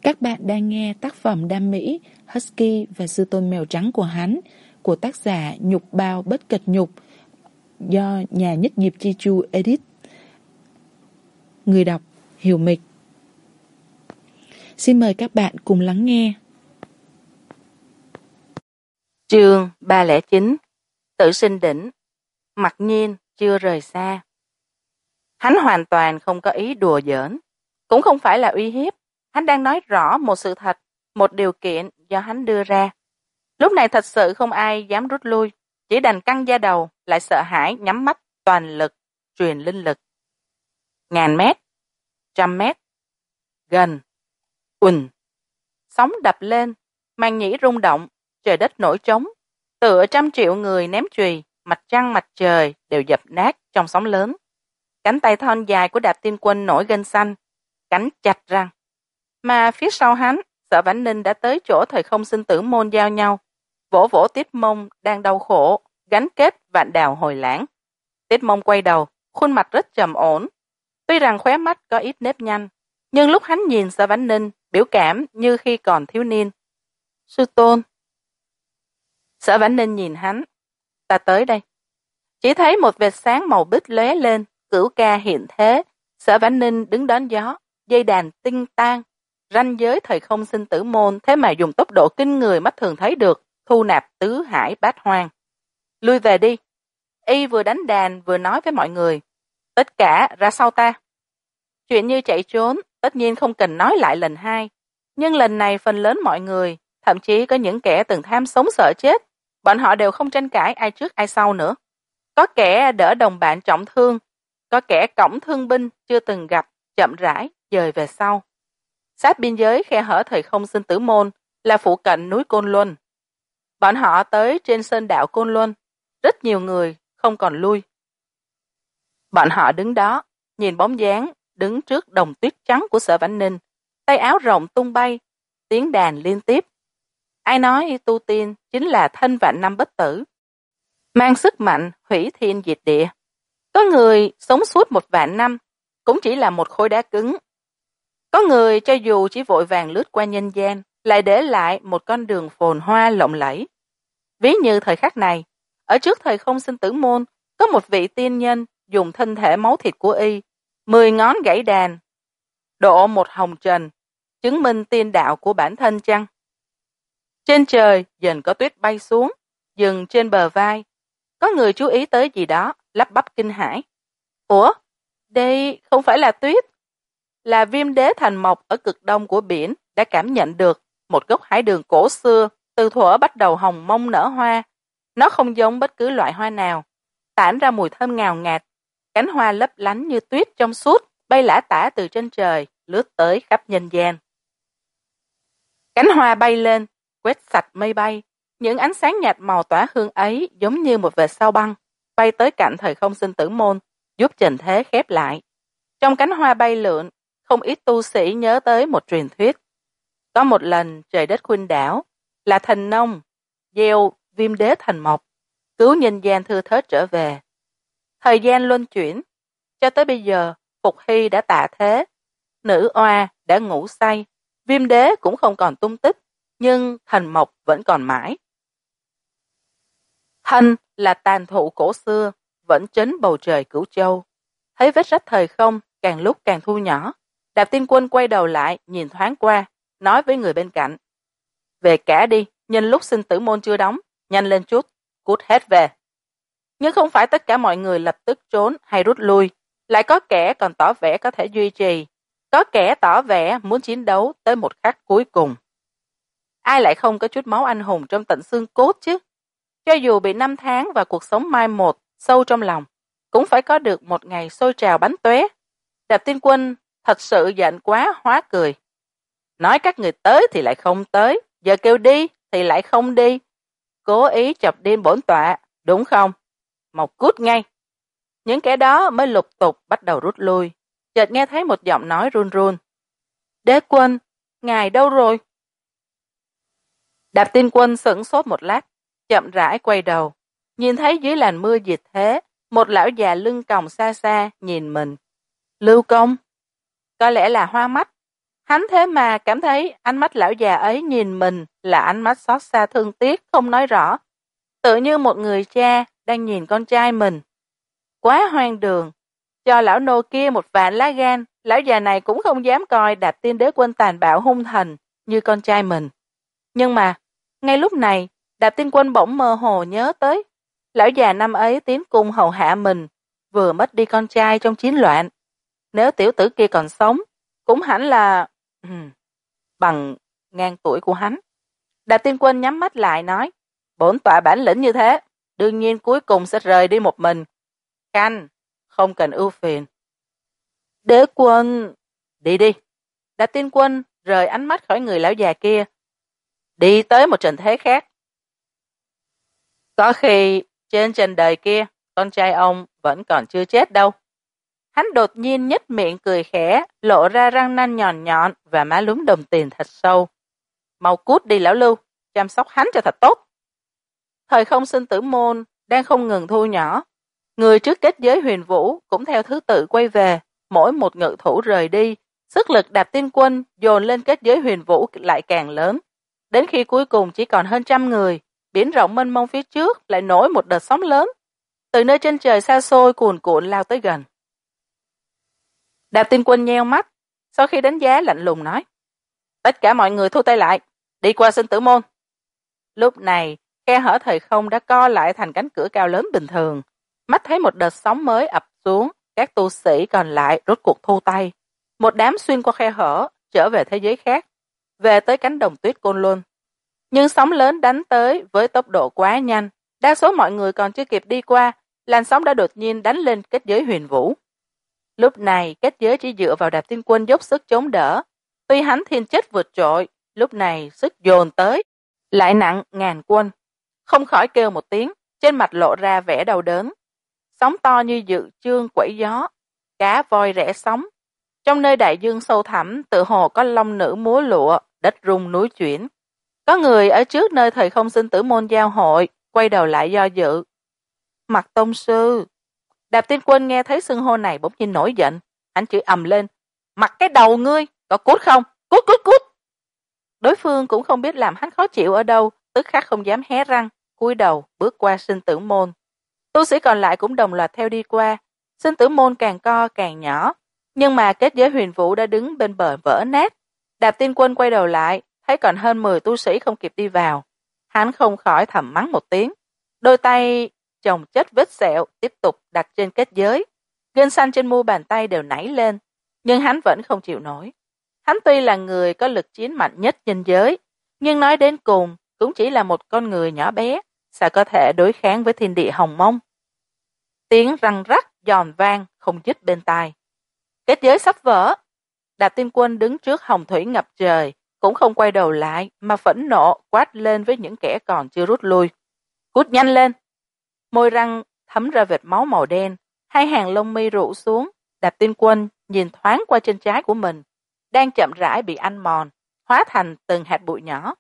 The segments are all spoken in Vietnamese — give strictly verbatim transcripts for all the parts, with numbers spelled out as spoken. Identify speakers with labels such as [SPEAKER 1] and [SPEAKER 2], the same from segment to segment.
[SPEAKER 1] Các bạn đang nghe tác phẩm Đam Mỹ, Husky và Sư Tôn Mèo Trắng của hắn của tác giả Nhục Bao Bất Cật Nhục do nhà Nhất Nghiệp Chi Chu edit. Người đọc Hiểu Mịch. Xin mời các bạn cùng lắng nghe.
[SPEAKER 2] Chương ba không chín. Tử sinh đỉnh. Mặc nhiên chưa rời xa. Hắn hoàn toàn không có ý đùa giỡn, cũng không phải là uy hiếp. Hắn đang nói rõ một sự thật, một điều kiện do hắn đưa ra. Lúc này thật sự không ai dám rút lui, chỉ đành căng da đầu, lại sợ hãi nhắm mắt toàn lực truyền linh lực. Ngàn mét, trăm mét, gần, ùn, sóng đập lên, màn nhĩ rung động, trời đất nổi trống, tựa trăm triệu người ném chùy, mặt trăng mặt trời đều dập nát trong sóng lớn. Cánh tay thon dài của Đạp Tiên Quân nổi gân xanh, cắn chặt răng. Mà phía sau hắn, Sở Vãn Ninh đã tới chỗ thời không sinh tử môn giao nhau, vỗ vỗ Tiết Mông đang đau khổ, gánh kết vạn đào hồi lãng. Tiết Mông quay đầu, khuôn mặt rất trầm ổn. Tuy rằng khóe mắt có ít nếp nhăn, nhưng lúc hắn nhìn Sở Vãn Ninh, biểu cảm như khi còn thiếu niên. Sư tôn. Sở Vãn Ninh nhìn hắn. Ta tới đây. Chỉ thấy một vệt sáng màu bích lóe lên, cửu ca hiện thế. Sở Vãn Ninh đứng đón gió, dây đàn tinh tan. Ranh giới thời không sinh tử môn thế mà dùng tốc độ kinh người mắt thường thấy được, thu nạp tứ hải bát hoang. Lui về đi. Y vừa đánh đàn vừa nói với mọi người. Tất cả ra sau ta. Chuyện như chạy trốn, tất nhiên không cần nói lại lần hai. Nhưng lần này phần lớn mọi người, thậm chí có những kẻ từng tham sống sợ chết, bọn họ đều không tranh cãi ai trước ai sau nữa. Có kẻ đỡ đồng bạn trọng thương, có kẻ cõng thương binh chưa từng gặp, chậm rãi, dời về sau. Sát biên giới khe hở thời không sinh tử môn là phụ cận núi Côn Luân. Bọn họ tới trên sơn đạo Côn Luân, rất nhiều người không còn lui. Bọn họ đứng đó, nhìn bóng dáng đứng trước đồng tuyết trắng của Sở Vãn Ninh, tay áo rộng tung bay, tiếng đàn liên tiếp. Ai nói tu tiên chính là thân vạn năm bất tử, mang sức mạnh hủy thiên diệt địa. Có người sống suốt một vạn năm, cũng chỉ là một khối đá cứng. Có người cho dù chỉ vội vàng lướt qua nhân gian, lại để lại một con đường phồn hoa lộng lẫy. Ví như thời khắc này, ở trước thời không sinh tử môn, có một vị tiên nhân dùng thân thể máu thịt của y, mười ngón gãy đàn, độ một hồng trần, chứng minh tiên đạo của bản thân chăng? Trên trời dần có tuyết bay xuống, dừng trên bờ vai. Có người chú ý tới gì đó, lắp bắp kinh hãi. Ủa, đây không phải là tuyết, là Viêm Đế Thành Mộc ở cực đông của biển đã cảm nhận được một gốc hải đường cổ xưa từ thuở bắt đầu hồng mông nở hoa. Nó không giống bất cứ loại hoa nào, tản ra mùi thơm ngào ngạt, cánh hoa lấp lánh như tuyết trong suốt, bay lả tả từ trên trời, lướt tới khắp nhân gian. Cánh hoa bay lên, quét sạch mây bay, những ánh sáng nhạt màu tỏa hương ấy giống như một vệt sao băng, bay tới cạnh thời không sinh tử môn, giúp trần thế khép lại. Trong cánh hoa bay lượn, không ít tu sĩ nhớ tới một truyền thuyết. Có một lần trời đất khuynh đảo, là Thần Nông gieo Viêm Đế Thành Mộc, cứu nhân gian thưa thớt trở về. Thời gian luân chuyển, cho tới bây giờ Phục Hy đã tạ thế, nữ oa đã ngủ say, Viêm Đế cũng không còn tung tích, nhưng Thành Mộc vẫn còn mãi. Thanh là tàn thụ cổ xưa, vẫn trấn bầu trời Cửu Châu. Thấy vết rách thời không càng lúc càng thu nhỏ, Đạp Tiên Quân quay đầu lại nhìn thoáng qua, nói với người bên cạnh. Về cả đi, nhân lúc sinh tử môn chưa đóng, nhanh lên chút, cút hết về. Nhưng không phải tất cả mọi người lập tức trốn hay rút lui, lại có kẻ còn tỏ vẻ có thể duy trì, có kẻ tỏ vẻ muốn chiến đấu tới một khắc cuối cùng. Ai lại không có chút máu anh hùng trong tận xương cốt chứ? Cho dù bị năm tháng và cuộc sống mai một sâu trong lòng, cũng phải có được một ngày sôi trào bắn tóe. Đạp Tiên Quân thật sự giận quá hóa cười. Nói các người tới thì lại không tới, giờ kêu đi thì lại không đi. Cố ý chọc điên bổn tọa, đúng không? Mau cút ngay. Những kẻ đó mới lục tục bắt đầu rút lui. Chợt nghe thấy một giọng nói run run. Đế quân, ngài đâu rồi? Đạp Tiên Quân sửng sốt một lát, chậm rãi quay đầu, nhìn thấy dưới làn mưa diệt thế, một lão già lưng còng xa xa nhìn mình. Lưu Công? Có lẽ là hoa mắt. Hắn thế mà cảm thấy ánh mắt lão già ấy nhìn mình là ánh mắt xót xa thương tiếc không nói rõ, tự như một người cha đang nhìn con trai mình. Quá hoang đường, cho lão nô kia một vạn lá gan, lão già này cũng không dám coi Đạp Tiên Đế Quân tàn bạo hung thần như con trai mình. Nhưng mà, ngay lúc này, Đạp Tiên Quân bỗng mơ hồ nhớ tới, lão già năm ấy tiến cung hầu hạ mình, vừa mất đi con trai trong chiến loạn. Nếu tiểu tử kia còn sống, cũng hẳn là ừm, bằng ngang tuổi của hắn. Đạp Tiên Quân nhắm mắt lại nói, bổn tọa bản lĩnh như thế, đương nhiên cuối cùng sẽ rời đi một mình. Canh, không cần ưu phiền. Đế quân, đi đi. Đạp Tiên Quân rời ánh mắt khỏi người lão già kia, đi tới một trận thế khác. Có khi trên trần đời kia, con trai ông vẫn còn chưa chết đâu. Hắn đột nhiên nhếch miệng cười khẽ, lộ ra răng nanh nhọn nhọn và má lúm đồng tiền thật sâu. Mau cút đi lão Lưu, chăm sóc hắn cho thật tốt. Thời không sinh tử môn đang không ngừng thu nhỏ. Người trước kết giới huyền vũ cũng theo thứ tự quay về, mỗi một ngự thủ rời đi, sức lực Đạp Tiên Quân dồn lên kết giới huyền vũ lại càng lớn. Đến khi cuối cùng chỉ còn hơn trăm người, biển rộng mênh mông phía trước lại nổi một đợt sóng lớn. Từ nơi trên trời xa xôi cuồn cuộn lao tới gần. Đạp Tiên Quân nheo mắt, sau khi đánh giá lạnh lùng nói, tất cả mọi người thu tay lại, đi qua sinh tử môn. Lúc này, khe hở thời không đã co lại thành cánh cửa cao lớn bình thường. Mắt thấy một đợt sóng mới ập xuống, các tu sĩ còn lại rốt cuộc thu tay. Một đám xuyên qua khe hở, trở về thế giới khác, về tới cánh đồng tuyết Côn Lôn. Nhưng sóng lớn đánh tới với tốc độ quá nhanh, đa số mọi người còn chưa kịp đi qua, làn sóng đã đột nhiên đánh lên kết giới huyền vũ. Lúc này, kết giới chỉ dựa vào Đạp Tiên Quân dốc sức chống đỡ. Tuy hắn thiên chất vượt trội, lúc này sức dồn tới, lại nặng ngàn quân. Không khỏi kêu một tiếng, trên mặt lộ ra vẻ đau đớn. Sóng to như dự chương quẩy gió, cá voi rẽ sóng. Trong nơi đại dương sâu thẳm, tự hồ có long nữ múa lụa, đất rung núi chuyển. Có người ở trước nơi thời không sinh tử môn giao hội, quay đầu lại do dự. Mặt tông sư. Đạp Tiên Quân nghe thấy xưng hô này bỗng nhiên nổi giận, hắn chửi ầm lên, mặt cái đầu ngươi, có cút không? Cút cút cút. Đối phương cũng không biết làm hắn khó chịu ở đâu, tức khắc không dám hé răng, cúi đầu bước qua sinh tử môn. Tu sĩ còn lại cũng đồng loạt theo đi qua, sinh tử môn càng co càng nhỏ, nhưng mà kết giới huyền vũ đã đứng bên bờ vỡ nát. Đạp Tiên Quân quay đầu lại, thấy còn hơn mười tu sĩ không kịp đi vào. Hắn không khỏi thầm mắng một tiếng, đôi tay chồng chất vết sẹo tiếp tục đặt trên kết giới. Gân xanh trên mu bàn tay đều nảy lên, nhưng hắn vẫn không chịu nổi. Hắn tuy là người có lực chiến mạnh nhất trên giới, nhưng nói đến cùng cũng chỉ là một con người nhỏ bé, sao có thể đối kháng với thiên địa hồng mông. Tiếng răng rắc giòn vang không dứt bên tai. Kết giới sắp vỡ. Đạp Tiên Quân đứng trước hồng thủy ngập trời, cũng không quay đầu lại mà phẫn nộ quát lên với những kẻ còn chưa rút lui. Cút nhanh lên. Môi răng thấm ra vệt máu màu đen, hai hàng lông mi rũ xuống. Đạp Tiên Quân nhìn thoáng qua chân trái của mình, đang chậm rãi bị ăn mòn, hóa thành từng hạt bụi nhỏ.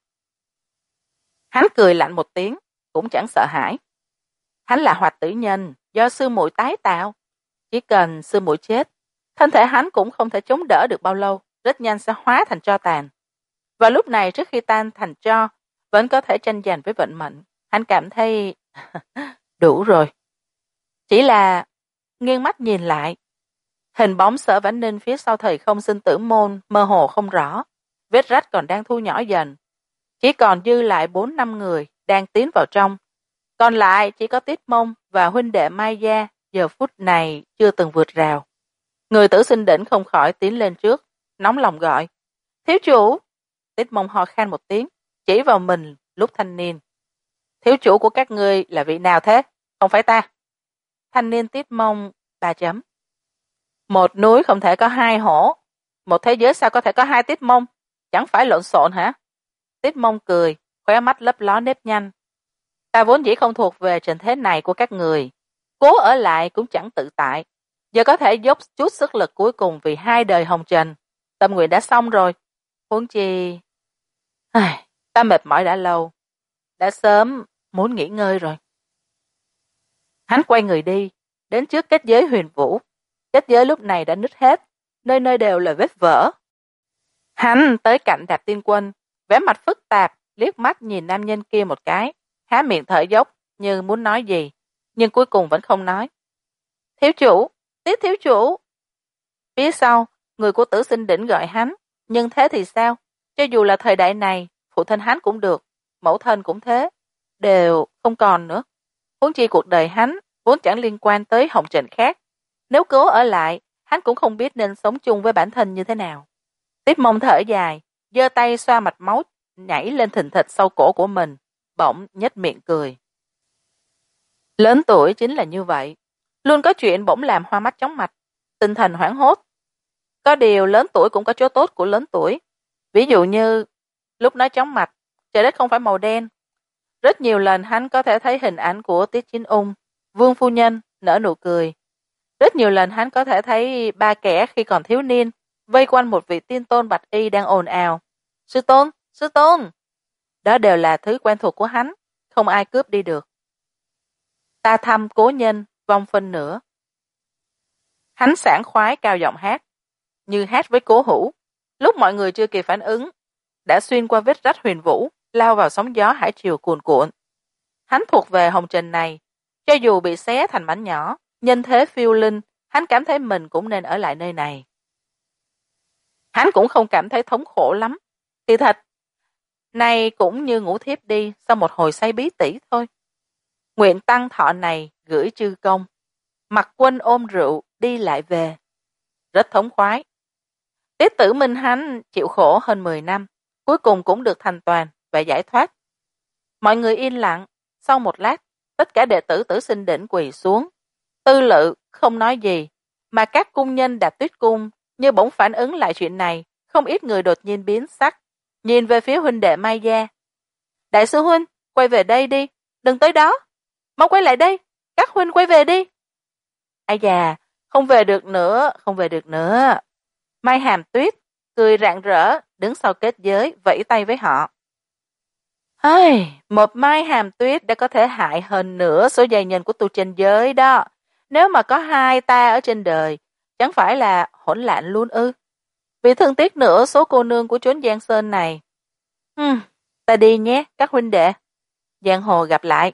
[SPEAKER 2] Hắn cười lạnh một tiếng, cũng chẳng sợ hãi. Hắn là Hoạt Tử Nhân, do sư muội tái tạo. Chỉ cần sư muội chết, thân thể hắn cũng không thể chống đỡ được bao lâu, rất nhanh sẽ hóa thành tro tàn. Và lúc này trước khi tan thành tro, vẫn có thể tranh giành với vận mệnh. Hắn cảm thấy đủ rồi. Chỉ là nghiêng mắt nhìn lại, hình bóng Sở Vãn Ninh phía sau thời không sinh tử môn mơ hồ không rõ, vết rách còn đang thu nhỏ dần. Chỉ còn dư lại bốn năm người đang tiến vào trong. Còn lại chỉ có Tiết Mông và huynh đệ Mai Gia giờ phút này chưa từng vượt rào. Người Tử Sinh Đỉnh không khỏi tiến lên trước, nóng lòng gọi. Thiếu chủ! Tiết Mông ho khan một tiếng, chỉ vào mình lúc thanh niên. Thiếu chủ của các ngươi là vị nào thế? Không phải ta. Thanh niên Tiết Mông, ba chấm. Một núi không thể có hai hổ. Một thế giới sao có thể có hai Tiết Mông? Chẳng phải lộn xộn hả? Tiết Mông cười, khóe mắt lấp ló nếp nhanh. Ta vốn dĩ không thuộc về trình thế này của các người. Cố ở lại cũng chẳng tự tại. Giờ có thể dốc chút sức lực cuối cùng vì hai đời hồng trần. Tâm nguyện đã xong rồi. Huống chi... Ai, ta mệt mỏi đã lâu. Đã sớm muốn nghỉ ngơi rồi. Hắn quay người đi, đến trước kết giới huyền vũ. Kết giới lúc này đã nứt hết, nơi nơi đều là vết vỡ. Hắn tới cạnh Đạp Tiên Quân, vẻ mặt phức tạp, liếc mắt nhìn nam nhân kia một cái, há miệng thở dốc như muốn nói gì, nhưng cuối cùng vẫn không nói. Thiếu chủ, Tiết thiếu chủ. Phía sau, người của Tử Sinh Đỉnh gọi hắn, nhưng thế thì sao? Cho dù là thời đại này, phụ thân hắn cũng được, mẫu thân cũng thế, đều không còn nữa. Huống chi cuộc đời hắn vốn chẳng liên quan tới hồng trần khác. Nếu cố ở lại, hắn cũng không biết nên sống chung với bản thân như thế nào. Tiếp Mông thở dài, giơ tay xoa mạch máu nhảy lên thình thịch sau cổ của mình, bỗng nhếch miệng cười. Lớn tuổi chính là như vậy, luôn có chuyện bỗng làm hoa mắt chóng mặt, tinh thần hoảng hốt. Có điều lớn tuổi cũng có chỗ tốt của lớn tuổi. Ví dụ như lúc nói chóng mặt, trời đất không phải màu đen. Rất nhiều lần hắn có thể thấy hình ảnh của Tiết Chính Ung, Vương phu nhân nở nụ cười. Rất nhiều lần hắn có thể thấy ba kẻ khi còn thiếu niên vây quanh một vị tiên tôn bạch y đang ồn ào. Sư tôn, sư tôn. Đó đều là thứ quen thuộc của hắn, không ai cướp đi được. Ta thăm cố nhân, vong phân nữa. Hắn sảng khoái cao giọng hát, như hát với Cố Hữu. Lúc mọi người chưa kịp phản ứng, đã xuyên qua vết rách huyền vũ, lao vào sóng gió hải triều cuồn cuộn. Hắn thuộc về hồng trần này, cho dù bị xé thành mảnh nhỏ, nhân thế phiêu linh, hắn cảm thấy mình cũng nên ở lại nơi này. Hắn cũng không cảm thấy thống khổ lắm. Thì thật, này cũng như ngủ thiếp đi sau một hồi say bí tỉ thôi. Nguyện tăng thọ này gửi chư công, mặc quân ôm rượu đi lại về. Rất thống khoái. Tiết Tử Minh hắn chịu khổ hơn mười năm, cuối cùng cũng được thành toàn và giải thoát. Mọi người yên lặng, sau một lát, tất cả đệ tử Tử Sinh Đỉnh quỳ xuống. Tư Lự không nói gì, mà các cung nhân Đạp Tuyết cung như bỗng phản ứng lại chuyện này, không ít người đột nhiên biến sắc, nhìn về phía huynh đệ Mai Gia. Đại sư huynh, quay về đây đi, đừng tới đó. Mau quay lại đây, các huynh quay về đi. Ai già, không về được nữa, không về được nữa. Mai Hàm Tuyết cười rạng rỡ, đứng sau kết giới, vẫy tay với họ. Ai, một Mai Hàm Tuyết đã có thể hại hơn nữa số giai nhân của tu chân giới đó. Nếu mà có hai ta ở trên đời, chẳng phải là hỗn loạn luôn ư? Vì thương tiếc nữa số cô nương của chốn Giang Sơn này. Hừm, ta đi nhé, các huynh đệ. Giang hồ gặp lại.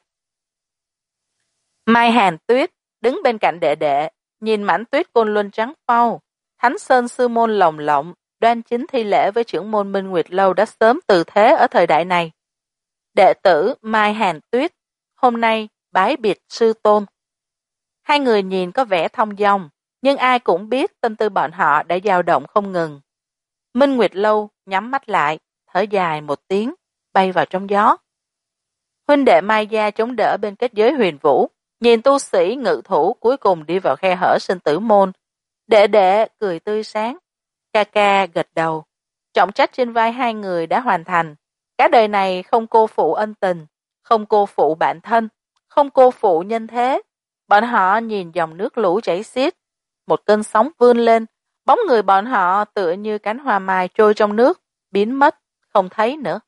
[SPEAKER 2] Mai Hàn Tuyết đứng bên cạnh đệ đệ, nhìn mảnh tuyết côn luân trắng phau. Thánh Sơn sư môn lồng lộng, đoan chính thi lễ với trưởng môn Minh Nguyệt Lâu đã sớm từ thế ở thời đại này. Đệ tử Mai Hàn Tuyết, hôm nay bái biệt sư tôn. Hai người nhìn có vẻ thông dong, nhưng ai cũng biết tâm tư bọn họ đã dao động không ngừng. Minh Nguyệt Lâu nhắm mắt lại, thở dài một tiếng, bay vào trong gió. Huynh đệ Mai Gia chống đỡ bên kết giới huyền vũ, nhìn tu sĩ ngự thủ cuối cùng đi vào khe hở sinh tử môn. Đệ đệ cười tươi sáng, ca ca gật đầu. Trọng trách trên vai hai người đã hoàn thành. Cả đời này không cô phụ ân tình, không cô phụ bạn thân, không cô phụ nhân thế. Bọn họ nhìn dòng nước lũ chảy xiết, một cơn sóng vươn lên, bóng người bọn họ tựa như cánh hoa mai trôi trong nước, biến mất, không thấy nữa.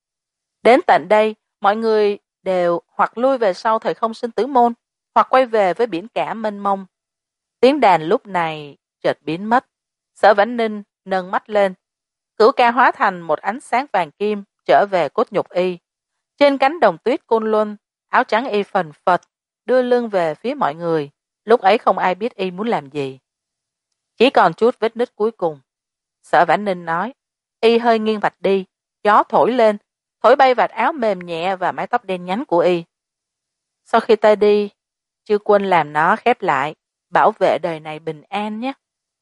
[SPEAKER 2] Đến tận đây, mọi người đều hoặc lui về sau thời không sinh tử môn, hoặc quay về với biển cả mênh mông. Tiếng đàn lúc này chợt biến mất. Sở Vãn Ninh nâng mắt lên, cửu ca hóa thành một ánh sáng vàng kim trở về cốt nhục y. Trên cánh đồng tuyết côn luân, áo trắng y phần phật, đưa lưng về phía mọi người. Lúc ấy không ai biết y muốn làm gì. Chỉ còn chút vết nứt cuối cùng. Sở Vãn Ninh nói, y hơi nghiêng vạch đi, gió thổi lên, thổi bay vạt áo mềm nhẹ và mái tóc đen nhánh của y. Sau khi ta đi, chư quân làm nó khép lại, bảo vệ đời này bình an nhé.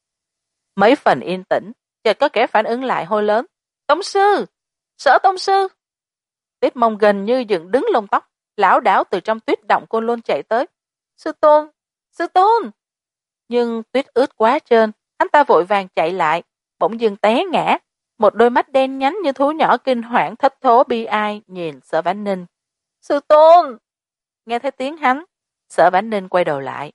[SPEAKER 2] Mấy phần yên tĩnh, chợt có kẻ phản ứng lại hô lớn, Tông sư! Sở Tông sư! Tuyết Mông gần như dựng đứng lông tóc, lảo đảo từ trong tuyết động côn lôn chạy tới. Sư tôn! Sư tôn! Nhưng tuyết ướt quá trơn, hắn ta vội vàng chạy lại, bỗng dưng té ngã. Một đôi mắt đen nhánh như thú nhỏ kinh hoảng thất thố bi ai nhìn Sở Vãn Ninh. Sư tôn! Nghe thấy tiếng hắn, Sở Vãn Ninh quay đầu lại.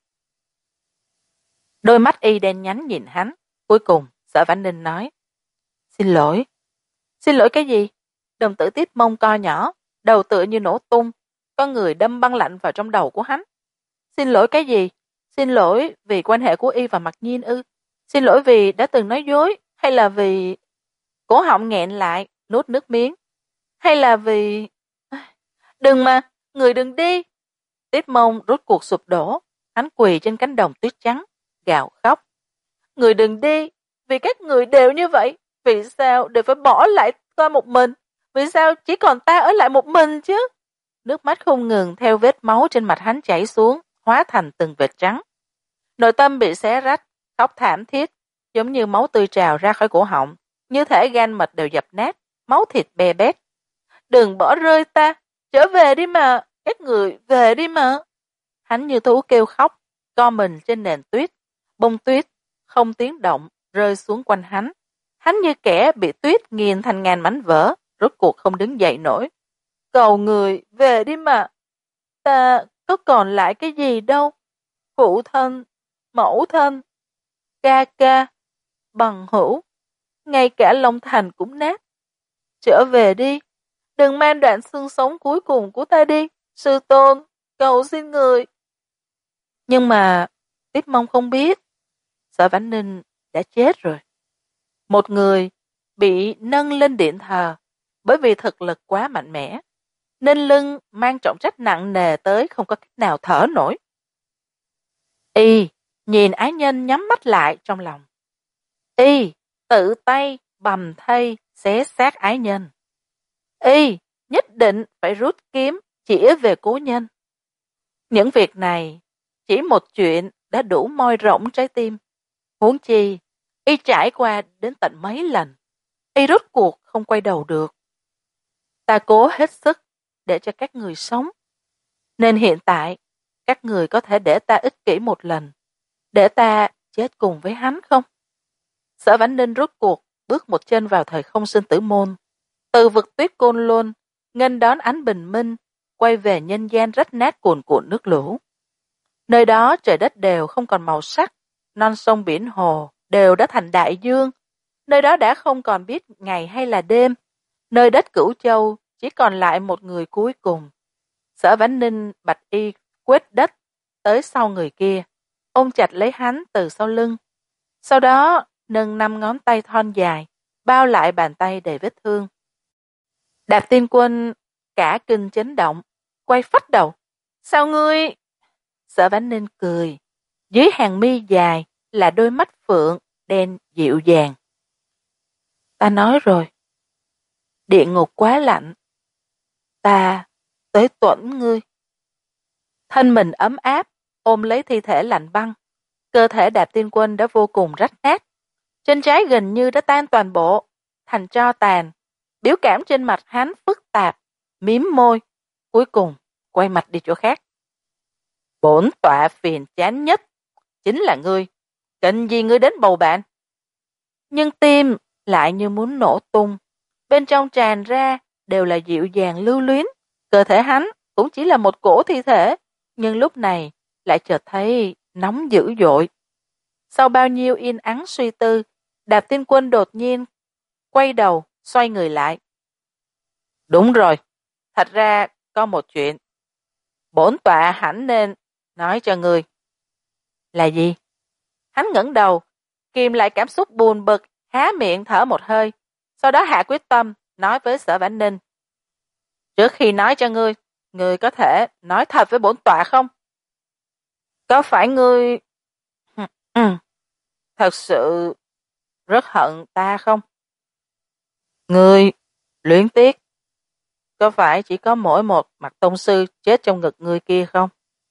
[SPEAKER 2] Đôi mắt y đen nhánh nhìn hắn. Cuối cùng, Sở Vãn Ninh nói, xin lỗi. Xin lỗi cái gì? Đồng tử Tiết Mông co nhỏ, đầu tựa như nổ tung, con người đâm băng lạnh vào trong đầu của hắn. Xin lỗi cái gì? Xin lỗi vì quan hệ của y và Mặc Nhiên ư? Xin lỗi vì đã từng nói dối, hay là vì... Cổ họng nghẹn lại, nuốt nước miếng. Hay là vì... Đừng mà, người đừng đi. Tiết Mông rút cuộc sụp đổ. Hắn quỳ trên cánh đồng tuyết trắng, gào khóc. Người đừng đi, vì các người đều như vậy. Vì sao đều phải bỏ lại ta một mình? Vì sao chỉ còn ta ở lại một mình chứ? Nước mắt không ngừng theo vết máu trên mặt hắn chảy xuống, hóa thành từng vệt trắng. Nội tâm bị xé rách, khóc thảm thiết, giống như máu tươi trào ra khỏi cổ họng, như thể gan mật đều dập nát, máu thịt bè bét. Đừng bỏ rơi ta, trở về đi mà, các người về đi mà. Hắn như thú kêu khóc, co mình trên nền tuyết, bông tuyết, không tiếng động, rơi xuống quanh hắn. Hắn như kẻ bị tuyết nghiền thành ngàn mảnh vỡ, rốt cuộc không đứng dậy nổi. Cầu người về đi mà, ta có còn lại cái gì đâu. Phụ thân, mẫu thân, ca ca, bằng hữu, ngay cả Long Thành cũng nát. Trở về đi, đừng mang đoạn xương sống cuối cùng của ta đi, sư tôn, cầu xin người. Nhưng mà Tiết Mông không biết, Sở Vãn Ninh đã chết rồi. Một người bị nâng lên điện thờ bởi vì thực lực quá mạnh mẽ, nên lưng mang trọng trách nặng nề tới không có cách nào thở nổi. Y nhìn ái nhân nhắm mắt lại trong lòng. Y tự tay bầm thây xé xác ái nhân. Y nhất định phải rút kiếm chĩa về cố nhân. Những việc này, chỉ một chuyện đã đủ moi rỗng trái tim. Huống chi, Y trải qua đến tận mấy lần. Y rốt cuộc không quay đầu được. Ta cố hết sức để cho các người sống. Nên hiện tại, các người có thể để ta ích kỷ một lần, để ta chết cùng với hắn không? Sở Vãn Ninh rốt cuộc bước một chân vào thời không sinh tử môn. Từ vực tuyết Côn Lôn, nghênh đón ánh bình minh, quay về nhân gian rách nát cuồn cuộn nước lũ. Nơi đó trời đất đều không còn màu sắc, non sông biển hồ đều đã thành đại dương. Nơi đó đã không còn biết ngày hay là đêm. Nơi đất Cửu Châu chỉ còn lại một người cuối cùng. Sở Vãn Ninh bạch y quét đất tới sau người kia, ôm chặt lấy hắn từ sau lưng. Sau đó nâng năm ngón tay thon dài, bao lại bàn tay đầy vết thương. Đạp Tiên Quân cả kinh chấn động, quay phách đầu. Sao ngươi? Sở Vãn Ninh cười, dưới hàng mi dài là đôi mắt phượng đen dịu dàng. Ta nói rồi, địa ngục quá lạnh, ta tới tuẫn ngươi. Thân mình ấm áp, ôm lấy thi thể lạnh băng. Cơ thể Đạp Tiên Quân đã vô cùng rách nát. Trên trái gần như đã tan toàn bộ, thành tro tàn. Biểu cảm trên mặt hắn phức tạp, mím môi, cuối cùng quay mặt đi chỗ khác. Bổn tọa phiền chán nhất chính là ngươi, cần gì ngươi đến bầu bạn? Nhưng tim lại như muốn nổ tung, bên trong tràn ra đều là dịu dàng lưu luyến. Cơ thể hắn cũng chỉ là một cổ thi thể, nhưng lúc này lại chợt thấy nóng dữ dội. Sau bao nhiêu yên ắng suy tư, Đạp Tiên Quân đột nhiên quay đầu, xoay người lại. Đúng rồi, thật ra có một chuyện. Bổn tọa hẳn nên nói cho ngươi. Là gì? Hắn ngẩng đầu, kìm lại cảm xúc buồn bực, há miệng thở một hơi, sau đó hạ quyết tâm, nói với Sở Vãn Ninh. Trước khi nói cho ngươi, ngươi có thể nói thật với bổn tọa không? Có phải ngươi... Ừ, thật sự rất hận ta không? Ngươi luyến tiếc, có phải chỉ có mỗi một mặt tông sư chết trong ngực ngươi kia không?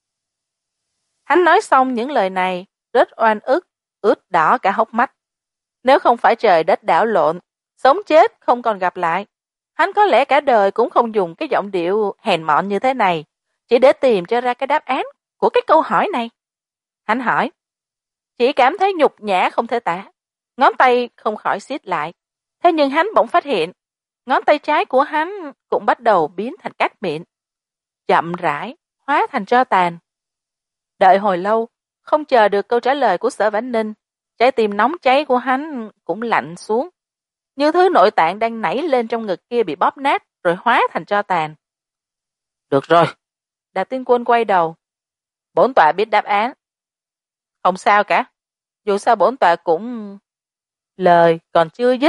[SPEAKER 2] Hắn nói xong những lời này, rất oan ức, ướt đỏ cả hốc mắt. Nếu không phải trời đất đảo lộn, sống chết không còn gặp lại, hắn có lẽ cả đời cũng không dùng cái giọng điệu hèn mọn như thế này, chỉ để tìm cho ra cái đáp án của cái câu hỏi này. Hắn hỏi, chỉ cảm thấy nhục nhã không thể tả, ngón tay không khỏi siết lại. Thế nhưng hắn bỗng phát hiện, ngón tay trái của hắn cũng bắt đầu biến thành cát mịn, chậm rãi hóa thành tro tàn. Đợi hồi lâu, không chờ được câu trả lời của Sở Vãn Ninh, trái tim nóng cháy của hắn cũng lạnh xuống, như thứ nội tạng đang nảy lên trong ngực kia bị bóp nát rồi hóa thành tro tàn. Được rồi, Đạp Tiên Quân quay đầu. Bổn tọa biết đáp án. Không sao cả, dù sao bổn tọa cũng... Lời còn chưa dứt,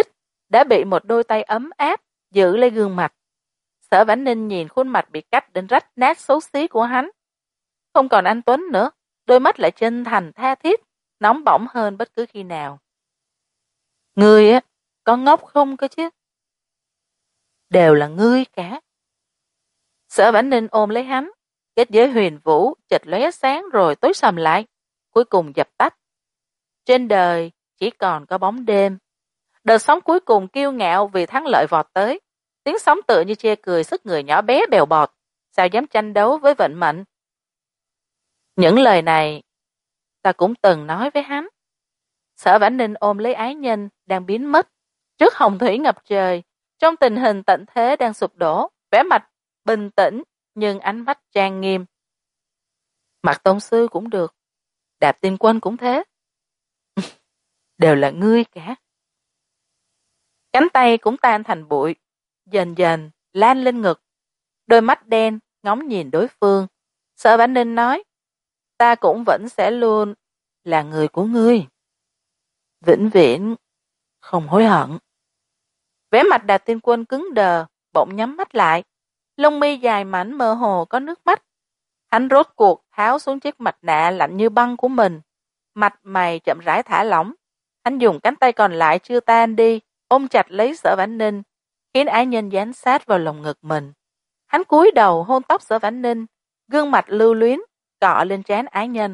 [SPEAKER 2] đã bị một đôi tay ấm áp giữ lấy gương mặt. Sở Vãn Ninh nhìn khuôn mặt bị cắt đến rách nát xấu xí của hắn. Không còn anh tuấn nữa, đôi mắt lại chân thành tha thiết, nóng bỏng hơn bất cứ khi nào. Ngươi á, có ngốc không cơ chứ? Đều là ngươi cả. Sở Vãn Ninh ôm lấy hắn, kết giới huyền vũ chợt lóe sáng rồi tối sầm lại, cuối cùng dập tắt. Trên đời chỉ còn có bóng đêm. Đợt sóng cuối cùng kiêu ngạo vì thắng lợi vọt tới, tiếng sóng tựa như chê cười sức người nhỏ bé bèo bọt, sao dám tranh đấu với vận mệnh. Những lời này ta cũng từng nói với hắn. Sở Vãn Ninh ôm lấy ái nhân đang biến mất trước hồng thủy ngập trời, trong tình hình tận thế đang sụp đổ, vẻ mặt bình tĩnh nhưng ánh mắt trang nghiêm. Mạc Tông Sư cũng được, Đạp Tiên Quân cũng thế. Đều là ngươi cả. Cánh tay cũng tan thành bụi, dần dần lan lên ngực. Đôi mắt đen ngóng nhìn đối phương. Sở Vãn Ninh nói, ta cũng vẫn sẽ luôn là người của ngươi. Vĩnh viễn không hối hận. Vẻ mặt Đạp Tiên Quân cứng đờ, bỗng nhắm mắt lại. Lông mi dài mảnh mơ hồ có nước mắt. Hắn rốt cuộc tháo xuống chiếc mặt nạ lạnh như băng của mình. Mặt mày chậm rãi thả lỏng. Hắn dùng cánh tay còn lại chưa tan đi, ôm chặt lấy Sở Vãn Ninh, khiến ái nhân dán sát vào lồng ngực mình. Hắn cúi đầu hôn tóc Sở Vãn Ninh, gương mặt lưu luyến, cọ lên trán ái nhân.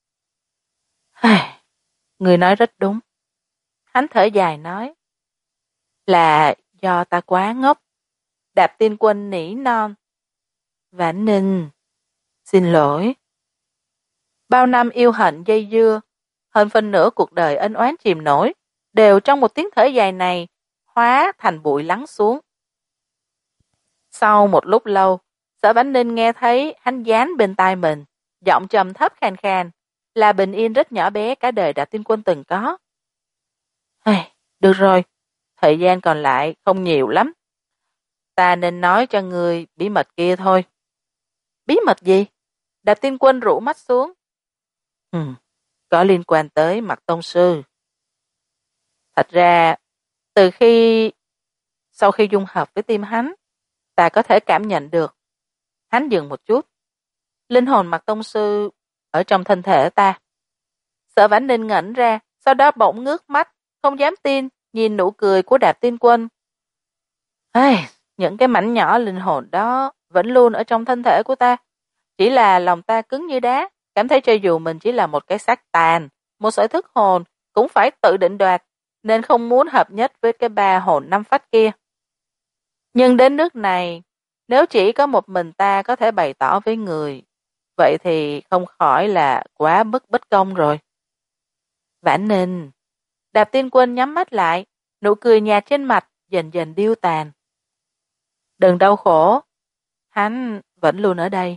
[SPEAKER 2] Người nói rất đúng. Hắn thở dài nói, là do ta quá ngốc. Đạp Tiên Quân nỉ non. Vãn Ninh, xin lỗi. Bao năm yêu hận dây dưa, hơn phân nửa cuộc đời ân oán chìm nổi, đều trong một tiếng thở dài này, hóa thành bụi lắng xuống. Sau một lúc lâu, Sở Vãn Ninh nghe thấy hắn dán bên tai mình, giọng trầm thấp khàn khàn, là bình yên rất nhỏ bé cả đời Đạp Tiên Quân từng có. Hey, được rồi, thời gian còn lại không nhiều lắm. Ta nên nói cho người bí mật kia thôi. Bí mật gì? Đạp Tiên Quân rũ mắt xuống. Ừ, có liên quan tới Mạc Tông Sư. Thật ra, từ khi sau khi dung hợp với tim hắn, ta có thể cảm nhận được. Hắn dừng một chút. Linh hồn Mạc Tông Sư ở trong thân thể ta. Sở Vãn Ninh ngẩn ra, sau đó bỗng ngước mắt, không dám tin, nhìn nụ cười của Đạp Tiên Quân. Hey, những cái mảnh nhỏ linh hồn đó vẫn luôn ở trong thân thể của ta. Chỉ là lòng ta cứng như đá, cảm thấy cho dù mình chỉ là một cái xác tàn, một sợi thức hồn, cũng phải tự định đoạt, nên không muốn hợp nhất với cái ba hồn năm phách kia. Nhưng đến nước này, nếu chỉ có một mình ta có thể bày tỏ với người, vậy thì không khỏi là quá mức bất công rồi. Vãn Ninh, Đạp Tiên Quân nhắm mắt lại, nụ cười nhạt trên mặt dần dần điêu tàn. Đừng đau khổ, hắn vẫn luôn ở đây.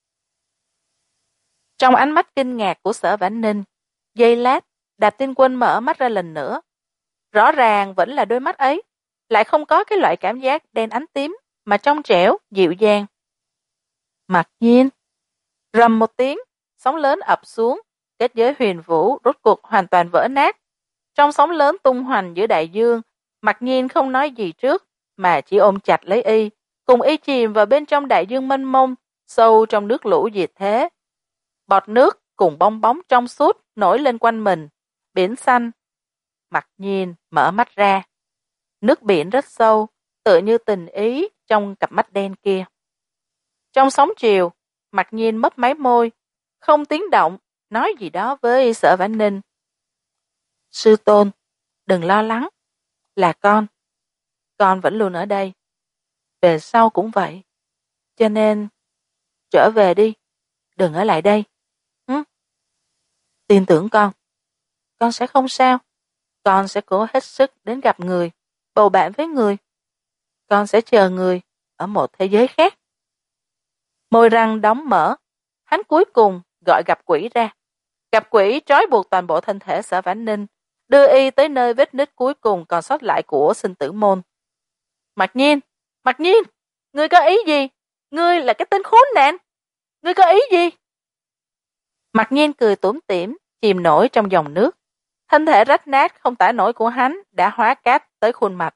[SPEAKER 2] Trong ánh mắt kinh ngạc của Sở Vãn Ninh, giây lát, Đạp Tiên Quân mở mắt ra lần nữa. Rõ ràng vẫn là đôi mắt ấy, lại không có cái loại cảm giác đen ánh tím, mà trong trẻo, dịu dàng. Mặc nhiên, rầm một tiếng, sóng lớn ập xuống, kết giới huyền vũ rốt cuộc hoàn toàn vỡ nát. Trong sóng lớn tung hoành giữa đại dương, Mặc nhiên không nói gì trước, mà chỉ ôm chặt lấy y, cùng y chìm vào bên trong đại dương mênh mông, sâu trong nước lũ diệt thế. Bọt nước cùng bong bóng trong suốt nổi lên quanh mình, biển xanh. Mặc nhiên mở mắt ra. Nước biển rất sâu, tựa như tình ý trong cặp mắt đen kia. Trong sóng chiều, Mặc nhiên mấp máy môi, không tiếng động, nói gì đó với Sở Vãn Ninh. Sư tôn, đừng lo lắng, là con. Con vẫn luôn ở đây. Về sau cũng vậy. Cho nên, trở về đi, đừng ở lại đây. Ừ? Tin tưởng con. Con sẽ không sao. Con sẽ cố hết sức đến gặp người, bầu bạn với người. Con sẽ chờ người ở một thế giới khác. Môi răng đóng mở, hắn cuối cùng gọi gặp quỷ ra. Gặp quỷ trói buộc toàn bộ thân thể Sở Vãn Ninh, đưa y tới nơi vết nứt cuối cùng còn sót lại của sinh tử môn. Mặc nhiên, mặc nhiên, ngươi có ý gì? Ngươi là cái tên khốn nạn. Ngươi có ý gì? Mặc nhiên cười tủm tỉm, chìm nổi trong dòng nước. Thân thể rách nát không tả nổi của hắn đã hóa cát tới khuôn mặt.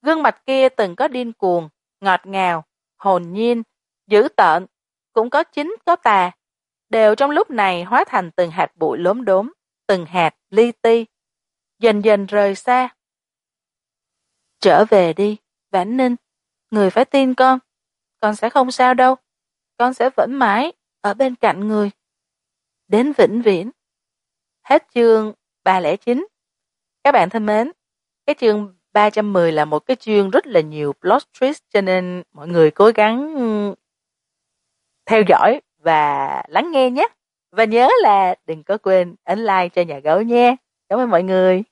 [SPEAKER 2] Gương mặt kia từng có điên cuồng, ngọt ngào, hồn nhiên, dữ tợn, cũng có chính có tà, đều trong lúc này hóa thành từng hạt bụi lốm đốm, từng hạt li ti, dần dần rời xa. Trở về đi, Vãn Ninh, người phải tin con, con sẽ không sao đâu, con sẽ vẫn mãi ở bên cạnh người. Đến vĩnh viễn. Hết chương ba không chín. Các bạn thân mến, cái chương ba trăm mười là một cái chương rất là nhiều plot twist, cho nên mọi người cố gắng theo dõi và lắng nghe nhé. Và nhớ là đừng có quên ấn like cho nhà gấu nha. Cảm ơn mọi người.